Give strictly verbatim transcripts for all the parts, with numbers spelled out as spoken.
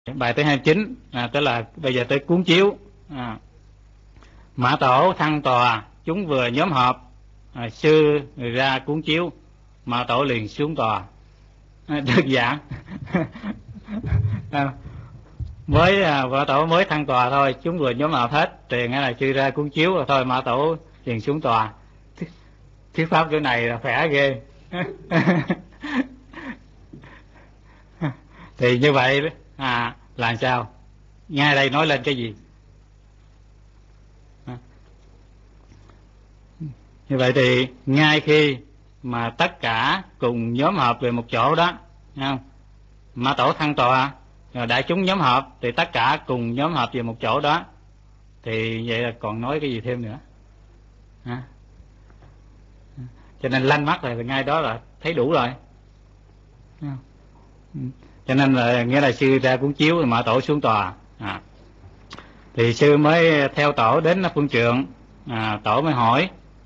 Bài thứ hai mươi chín, à, tức là bây giờ tới cuốn chiếu. à, Mã Tổ thăng tòa, chúng vừa nhóm họp, à, sư ra cuốn chiếu, Mã Tổ liền xuống tòa. à, đơn giản. à, mới à, Mã Tổ mới thăng tòa thôi, chúng vừa nhóm họp hết, thì nghĩa là sư ra cuốn chiếu rồi thôi, Mã Tổ liền xuống tòa. Thuyết pháp chỗ này là khỏe ghê. Thì như vậy à, là sao? Ngay đây nói lên cái gì? à. Như vậy thì ngay khi mà tất cả cùng nhóm họp về một chỗ đó, thấy không? Mã Tổ thăng tòa, rồi đại chúng nhóm họp, thì tất cả cùng nhóm họp về một chỗ đó, thì vậy là còn nói cái gì thêm nữa? à. Cho nên lanh mắt là ngay đó là thấy đủ rồi. Cho nên là nghĩa là sư ra cuốn chiếu, Mã Tổ xuống tòa. à. Thì sư mới theo tổ đến phương trượng. à, Tổ mới hỏi: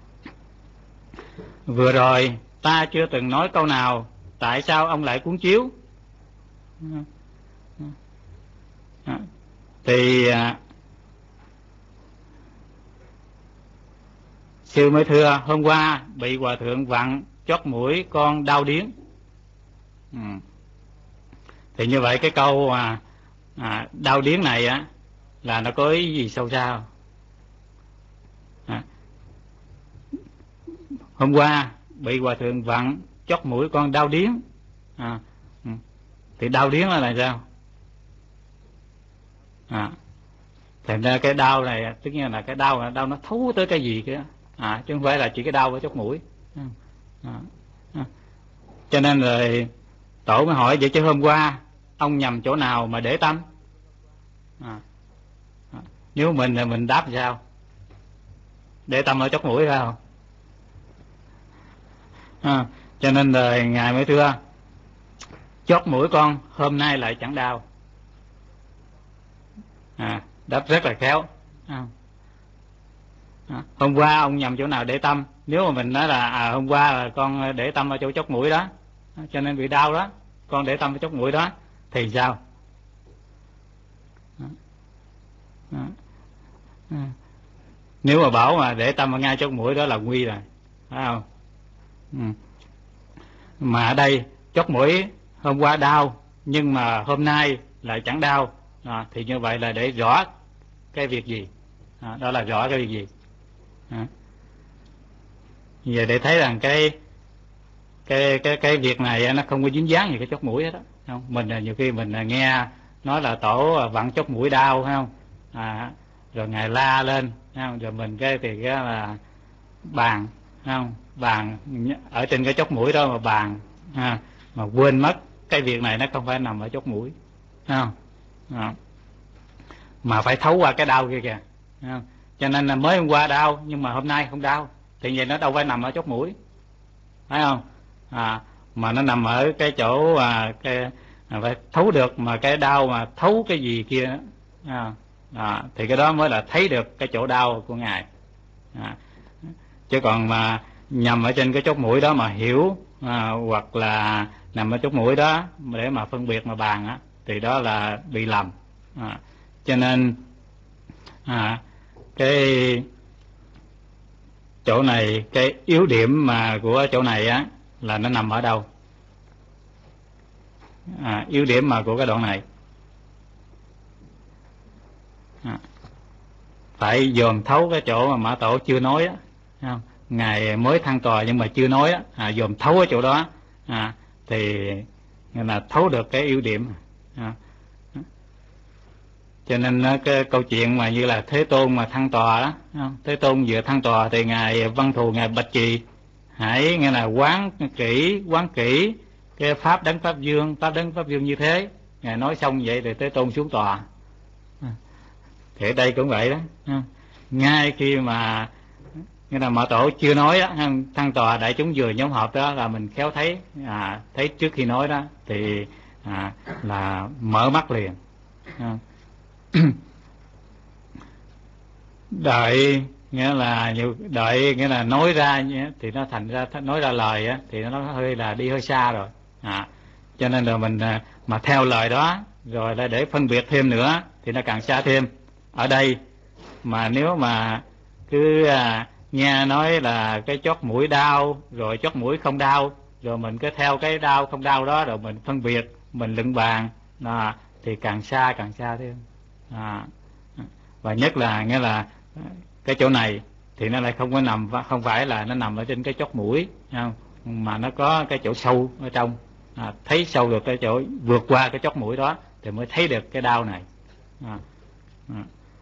vừa rồi ta chưa từng nói câu nào, tại sao ông lại cuốn chiếu? à. Thì à, sư mới thưa: hôm qua bị hòa thượng vặn chót mũi con đau điếng. ừ. Thì như vậy cái câu à, à, đau điếng này á là nó có ý gì sâu xa? à. Hôm qua bị hòa thượng vặn chót mũi con đau điếng. à. ừ. Thì đau điếng là là sao? à. Thành ra cái đau này tất nhiên là cái đau là đau nó thấu tới cái gì kia, à, chứ không phải là chỉ cái đau ở chót mũi. à. À. Cho nên rồi Tổ mới hỏi: vậy chứ hôm qua ông nhầm chỗ nào mà để tâm? à. À. Nếu mình thì mình đáp sao? Để tâm ở chót mũi phải không? à. Cho nên rồi ngài mới thưa: chót mũi con hôm nay lại chẳng đau. à. Đáp rất là khéo. à. À. Hôm qua ông nhầm chỗ nào để tâm? Nếu mà mình nói là à, hôm qua là con để tâm ở chỗ chót mũi đó, cho nên bị đau đó, con để tâm ở chót mũi đó, thì sao? à. À. À. Nếu mà bảo mà để tâm ở ngay chót mũi đó là nguy rồi, phải không? ừ. Mà ở đây chót mũi hôm qua đau, nhưng mà hôm nay lại chẳng đau, à, thì như vậy là để rõ cái việc gì? à, đó là rõ cái việc gì? à. Giờ để thấy rằng cái cái cái cái việc này nó không có dính dáng gì cái chót mũi hết đó, không? Mình nhiều khi mình nghe nói là Tổ vặn chót mũi đau, phải không? à, rồi ngài la lên, phải không? Rồi mình cái thì cái là bàn, phải không? Bàn ở trên cái chót mũi đó mà bàn, à, mà quên mất cái việc này nó không phải nằm ở chót mũi, phải không? à, mà phải thấu qua cái đau kia kìa, phải không? Cho nên là mới hôm qua đau nhưng mà hôm nay không đau, thì vậy nó đâu phải nằm ở chót mũi, phải không? à, mà nó nằm ở cái chỗ à, cái à, phải thấu được, mà cái đau mà thấu cái gì kia đó, à, à, thì cái đó mới là thấy được cái chỗ đau của ngài. à, chứ còn mà nhầm ở trên cái chót mũi đó mà hiểu, à, hoặc là nằm ở chót mũi đó để mà phân biệt mà bàn á, thì đó là bị lầm. à, cho nên à, cái chỗ này, cái yếu điểm mà của chỗ này á là nó nằm ở đâu? à, yếu điểm mà của cái đoạn này à, phải dòm thấu cái chỗ mà Mã Tổ chưa nói á, không? Ngài mới thăng tòa nhưng mà chưa nói á, à, dòm thấu cái chỗ đó, à, thì là thấu được cái yếu điểm. à. Cho nên cái câu chuyện mà như là Thế Tôn mà thăng tòa đó, không? Thế Tôn vừa thăng tòa thì ngài Văn Thù ngài bạch trì: hãy nghe là quán kỹ, quán kỹ cái pháp đấng pháp dương, pháp đấng pháp dương như thế. Ngài nói xong vậy thì Thế Tôn xuống tòa. Thì ở đây cũng vậy đó, ngay khi mà nghĩa là Mã Tổ chưa nói đó, thăng tòa đại chúng vừa nhóm họp đó là mình khéo thấy, à, thấy trước khi nói đó thì à, là mở mắt liền. Đợi nghĩa là nhiều đợi nghĩa là nói ra thì nó thành ra nói ra lời á, thì nó hơi là đi hơi xa rồi. à cho nên là mình à, mà theo lời đó rồi là để phân biệt thêm nữa thì nó càng xa thêm. Ở đây mà nếu mà cứ à, nghe nói là cái chót mũi đau rồi chót mũi không đau, rồi mình cứ theo cái đau không đau đó rồi mình phân biệt, mình luận bàn à, thì càng xa càng xa thêm. À, và nhất là nghĩa là cái chỗ này thì nó lại không có nằm, không phải là nó nằm ở trên cái chót mũi không, mà nó có cái chỗ sâu ở trong. À, thấy sâu được cái chỗ, vượt qua cái chót mũi đó thì mới thấy được cái đau này. À, à.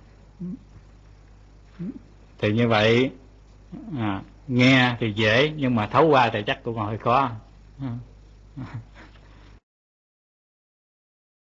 Thì như vậy à, nghe thì dễ nhưng mà thấu qua thì chắc cũng hơi khó. À.